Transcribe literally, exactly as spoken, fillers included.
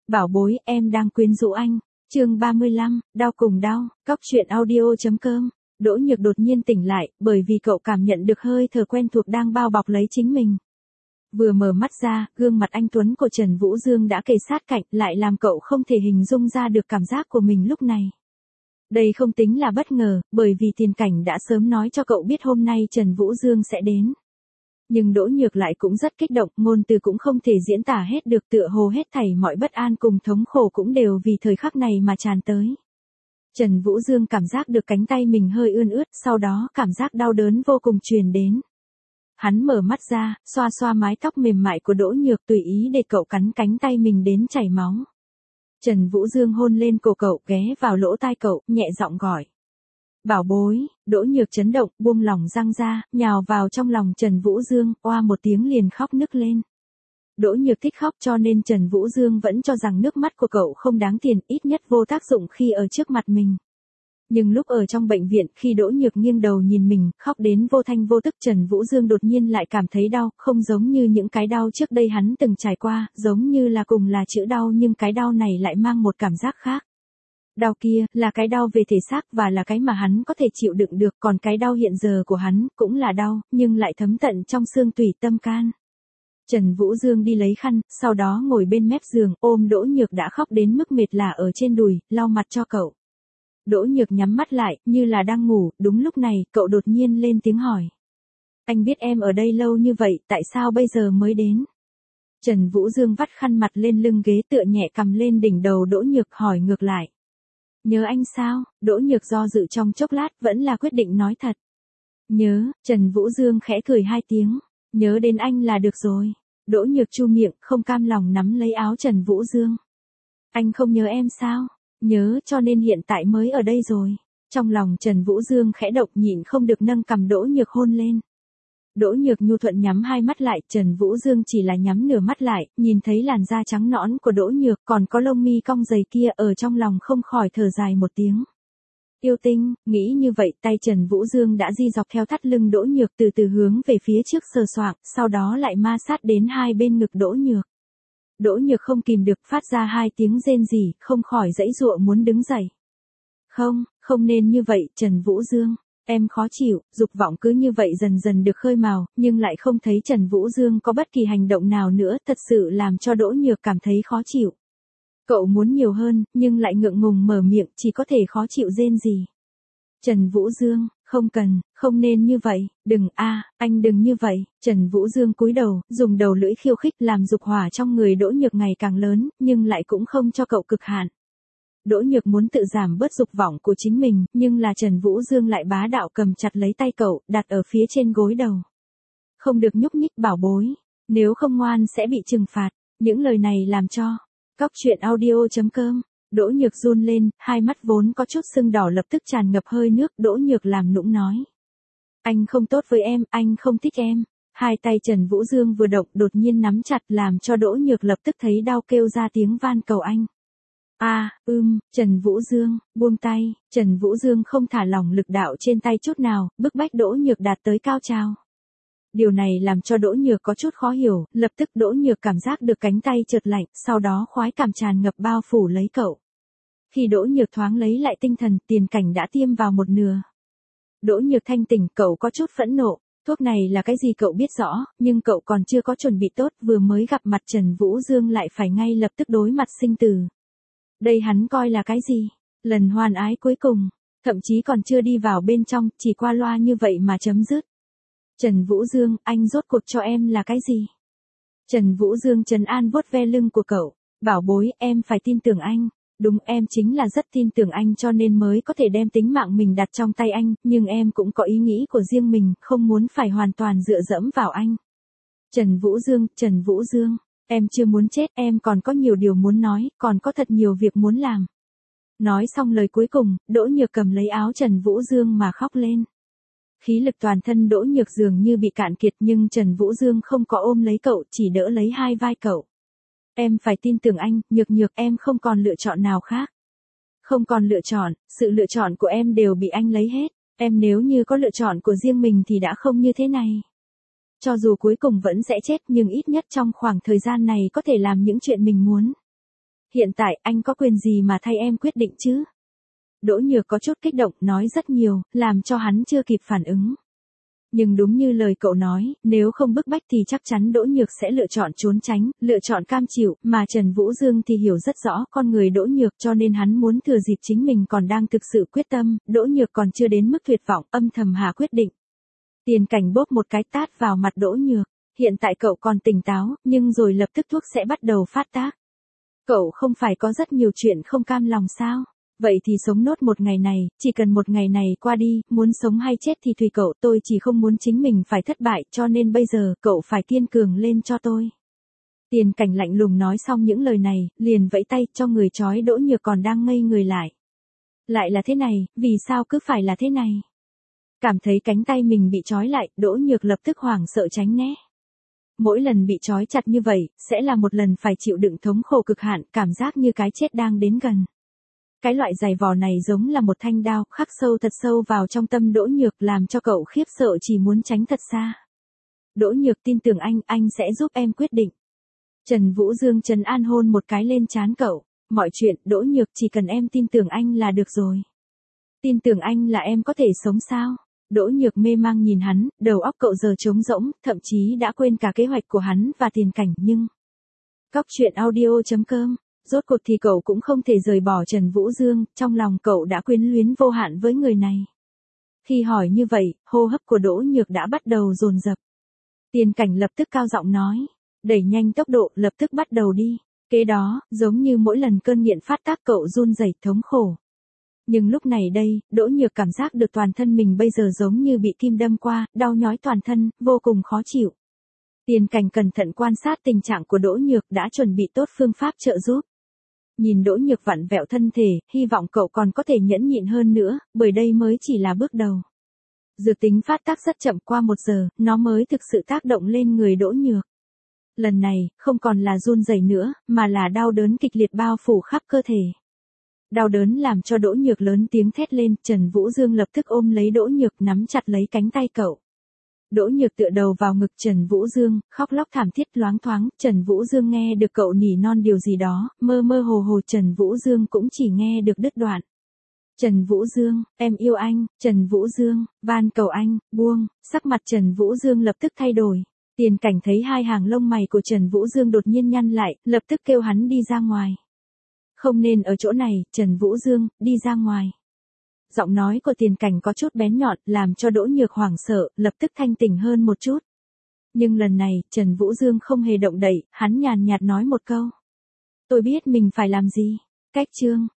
Bảo bối, em đang quyến rũ anh. Chương ba mươi lăm, đau cùng đau, cóc truyện audio.com. Đỗ Nhược đột nhiên tỉnh lại, bởi vì cậu cảm nhận được hơi thở quen thuộc đang bao bọc lấy chính mình. Vừa mở mắt ra, gương mặt anh tuấn của Trần Vũ Dương đã kề sát cạnh, lại làm cậu không thể hình dung ra được cảm giác của mình lúc này. Đây không tính là bất ngờ, bởi vì tiền cảnh đã sớm nói cho cậu biết hôm nay Trần Vũ Dương sẽ đến. Nhưng Đỗ Nhược lại cũng rất kích động, ngôn từ cũng không thể diễn tả hết được, tựa hồ hết thảy mọi bất an cùng thống khổ cũng đều vì thời khắc này mà tràn tới. Trần Vũ Dương cảm giác được cánh tay mình hơi ươn ướt, sau đó cảm giác đau đớn vô cùng truyền đến. Hắn mở mắt ra, xoa xoa mái tóc mềm mại của Đỗ Nhược, tùy ý để cậu cắn cánh tay mình đến chảy máu. Trần Vũ Dương hôn lên cổ cậu, ghé vào lỗ tai cậu, nhẹ giọng gọi. Bảo bối. Đỗ Nhược chấn động, buông lỏng răng ra, nhào vào trong lòng Trần Vũ Dương, oa một tiếng liền khóc nức lên. Đỗ Nhược thích khóc cho nên Trần Vũ Dương vẫn cho rằng nước mắt của cậu không đáng tiền, ít nhất vô tác dụng khi ở trước mặt mình. Nhưng lúc ở trong bệnh viện, khi Đỗ Nhược nghiêng đầu nhìn mình, khóc đến vô thanh vô tức, Trần Vũ Dương đột nhiên lại cảm thấy đau, không giống như những cái đau trước đây hắn từng trải qua, giống như là cùng là chữ đau nhưng cái đau này lại mang một cảm giác khác. Đau kia, là cái đau về thể xác và là cái mà hắn có thể chịu đựng được, còn cái đau hiện giờ của hắn, cũng là đau, nhưng lại thấm tận trong xương tủy tâm can. Trần Vũ Dương đi lấy khăn, sau đó ngồi bên mép giường, ôm Đỗ Nhược đã khóc đến mức mệt lả ở trên đùi, lau mặt cho cậu. Đỗ Nhược nhắm mắt lại, như là đang ngủ, đúng lúc này, cậu đột nhiên lên tiếng hỏi. Anh biết em ở đây lâu như vậy, tại sao bây giờ mới đến? Trần Vũ Dương vắt khăn mặt lên lưng ghế, tựa nhẹ cầm lên đỉnh đầu Đỗ Nhược, hỏi ngược lại. Nhớ anh sao? Đỗ Nhược do dự trong chốc lát, vẫn là quyết định nói thật. Nhớ. Trần Vũ Dương khẽ cười hai tiếng. Nhớ đến anh là được rồi. Đỗ Nhược chu miệng, không cam lòng nắm lấy áo Trần Vũ Dương. Anh không nhớ em sao? Nhớ, cho nên hiện tại mới ở đây rồi. Trong lòng Trần Vũ Dương khẽ động, nhịn không được nâng cằm Đỗ Nhược hôn lên. Đỗ Nhược nhu thuận nhắm hai mắt lại, Trần Vũ Dương chỉ là nhắm nửa mắt lại, nhìn thấy làn da trắng nõn của Đỗ Nhược, còn có lông mi cong dày kia, ở trong lòng không khỏi thở dài một tiếng. Yêu tinh. Nghĩ như vậy, tay Trần Vũ Dương đã di dọc theo thắt lưng Đỗ Nhược, từ từ hướng về phía trước sờ soạng, sau đó lại ma sát đến hai bên ngực Đỗ Nhược. Đỗ Nhược không kìm được, phát ra hai tiếng rên rỉ, không khỏi giãy giụa muốn đứng dậy. Không, không nên như vậy, Trần Vũ Dương. Em khó chịu. Dục vọng cứ như vậy dần dần được khơi mào, nhưng lại không thấy Trần Vũ Dương có bất kỳ hành động nào nữa, thật sự làm cho Đỗ Nhược cảm thấy khó chịu. Cậu muốn nhiều hơn, nhưng lại ngượng ngùng mở miệng, chỉ có thể khó chịu rên rỉ. Trần Vũ Dương, không cần, không nên như vậy, đừng a, anh đừng như vậy. Trần Vũ Dương cúi đầu, dùng đầu lưỡi khiêu khích, làm dục hỏa trong người Đỗ Nhược ngày càng lớn, nhưng lại cũng không cho cậu cực hạn. Đỗ Nhược muốn tự giảm bớt dục vọng của chính mình, nhưng là Trần Vũ Dương lại bá đạo cầm chặt lấy tay cậu, đặt ở phía trên gối đầu. Không được nhúc nhích bảo bối, nếu không ngoan sẽ bị trừng phạt. Những lời này làm cho cóc truyện audio.com. Đỗ Nhược run lên, hai mắt vốn có chút sưng đỏ lập tức tràn ngập hơi nước. Đỗ Nhược làm nũng nói. Anh không tốt với em, anh không thích em. Hai tay Trần Vũ Dương vừa động, đột nhiên nắm chặt, làm cho Đỗ Nhược lập tức thấy đau, kêu ra tiếng van cầu anh. A, à, ưm, Trần Vũ Dương, buông tay. Trần Vũ Dương không thả lỏng lực đạo trên tay chút nào, bức bách Đỗ Nhược đạt tới cao trào. Điều này làm cho Đỗ Nhược có chút khó hiểu, lập tức Đỗ Nhược cảm giác được cánh tay chợt lạnh, sau đó khoái cảm tràn ngập bao phủ lấy cậu. Khi Đỗ Nhược thoáng lấy lại tinh thần, tiền cảnh đã tiêm vào một nửa. Đỗ Nhược thanh tỉnh, cậu có chút phẫn nộ. Thuốc này là cái gì cậu biết rõ, nhưng cậu còn chưa có chuẩn bị tốt, vừa mới gặp mặt Trần Vũ Dương lại phải ngay lập tức đối mặt sinh tử. Đây hắn coi là cái gì? Lần hoan ái cuối cùng, thậm chí còn chưa đi vào bên trong, chỉ qua loa như vậy mà chấm dứt. Trần Vũ Dương, anh rốt cuộc cho em là cái gì? Trần Vũ Dương trấn an vuốt ve lưng của cậu. Bảo bối, em phải tin tưởng anh. Đúng, em chính là rất tin tưởng anh cho nên mới có thể đem tính mạng mình đặt trong tay anh, nhưng em cũng có ý nghĩ của riêng mình, không muốn phải hoàn toàn dựa dẫm vào anh. Trần Vũ Dương, Trần Vũ Dương. Em chưa muốn chết, em còn có nhiều điều muốn nói, còn có thật nhiều việc muốn làm. Nói xong lời cuối cùng, Đỗ Nhược cầm lấy áo Trần Vũ Dương mà khóc lên. Khí lực toàn thân Đỗ Nhược dường như bị cạn kiệt, nhưng Trần Vũ Dương không có ôm lấy cậu, chỉ đỡ lấy hai vai cậu. Em phải tin tưởng anh, Nhược Nhược, em không còn lựa chọn nào khác. Không còn lựa chọn, sự lựa chọn của em đều bị anh lấy hết. Em nếu như có lựa chọn của riêng mình thì đã không như thế này. Cho dù cuối cùng vẫn sẽ chết, nhưng ít nhất trong khoảng thời gian này có thể làm những chuyện mình muốn. Hiện tại anh có quyền gì mà thay em quyết định chứ? Đỗ Nhược có chút kích động, nói rất nhiều, làm cho hắn chưa kịp phản ứng. Nhưng đúng như lời cậu nói, nếu không bức bách thì chắc chắn Đỗ Nhược sẽ lựa chọn trốn tránh, lựa chọn cam chịu, mà Trần Vũ Dương thì hiểu rất rõ con người Đỗ Nhược cho nên hắn muốn thừa dịp chính mình còn đang thực sự quyết tâm, Đỗ Nhược còn chưa đến mức tuyệt vọng, âm thầm hạ quyết định. Tiền Cảnh bóp một cái tát vào mặt Đỗ Nhược, hiện tại cậu còn tỉnh táo, nhưng rồi lập tức thuốc sẽ bắt đầu phát tác. Cậu không phải có rất nhiều chuyện không cam lòng sao? Vậy thì sống nốt một ngày này, chỉ cần một ngày này qua đi, muốn sống hay chết thì tùy cậu, tôi chỉ không muốn chính mình phải thất bại, cho nên bây giờ, cậu phải kiên cường lên cho tôi. Tiền Cảnh lạnh lùng nói xong những lời này, liền vẫy tay cho người trói Đỗ Nhược còn đang ngây người lại. Lại là thế này, vì sao cứ phải là thế này? Cảm thấy cánh tay mình bị trói lại, Đỗ Nhược lập tức hoảng sợ tránh né. Mỗi lần bị trói chặt như vậy, sẽ là một lần phải chịu đựng thống khổ cực hạn, cảm giác như cái chết đang đến gần. Cái loại giày vò này giống là một thanh đao, khắc sâu thật sâu vào trong tâm Đỗ Nhược làm cho cậu khiếp sợ chỉ muốn tránh thật xa. Đỗ Nhược tin tưởng anh, anh sẽ giúp em quyết định. Trần Vũ Dương trấn an hôn một cái lên trán cậu. Mọi chuyện, Đỗ Nhược chỉ cần em tin tưởng anh là được rồi. Tin tưởng anh là em có thể sống sao? Đỗ Nhược mê mang nhìn hắn, đầu óc cậu giờ trống rỗng, thậm chí đã quên cả kế hoạch của hắn và Tiền Cảnh nhưng... Cóc truyện audio chấm com. Rốt cuộc thì cậu cũng không thể rời bỏ Trần Vũ Dương, trong lòng cậu đã quyến luyến vô hạn với người này. Khi hỏi như vậy, hô hấp của Đỗ Nhược đã bắt đầu dồn dập. Tiền Cảnh lập tức cao giọng nói, đẩy nhanh tốc độ, lập tức bắt đầu đi. Kế đó, giống như mỗi lần cơn nghiện phát tác cậu run rẩy thống khổ. Nhưng lúc này đây, Đỗ Nhược cảm giác được toàn thân mình bây giờ giống như bị kim đâm qua, đau nhói toàn thân, vô cùng khó chịu. Tiền Cảnh cẩn thận quan sát tình trạng của Đỗ Nhược đã chuẩn bị tốt phương pháp trợ giúp. Nhìn Đỗ Nhược vặn vẹo thân thể, hy vọng cậu còn có thể nhẫn nhịn hơn nữa, bởi đây mới chỉ là bước đầu. Dược tính phát tác rất chậm, qua một giờ, nó mới thực sự tác động lên người Đỗ Nhược. Lần này, không còn là run rẩy nữa, mà là đau đớn kịch liệt bao phủ khắp cơ thể. Đau đớn làm cho Đỗ Nhược lớn tiếng thét lên, Trần Vũ Dương lập tức ôm lấy Đỗ Nhược nắm chặt lấy cánh tay cậu. Đỗ Nhược tựa đầu vào ngực Trần Vũ Dương, khóc lóc thảm thiết loáng thoáng, Trần Vũ Dương nghe được cậu nỉ non điều gì đó, mơ mơ hồ hồ Trần Vũ Dương cũng chỉ nghe được đứt đoạn. Trần Vũ Dương, em yêu anh, Trần Vũ Dương, van cầu anh, buông, sắc mặt Trần Vũ Dương lập tức thay đổi. Tiền Cảnh thấy hai hàng lông mày của Trần Vũ Dương đột nhiên nhăn lại, lập tức kêu hắn đi ra ngoài. Không nên ở chỗ này, Trần Vũ Dương, đi ra ngoài. Giọng nói của Tiền Cảnh có chút bén nhọn, làm cho Đỗ Nhược hoảng sợ, lập tức thanh tỉnh hơn một chút. Nhưng lần này, Trần Vũ Dương không hề động đậy, hắn nhàn nhạt nói một câu. Tôi biết mình phải làm gì. Cách chương.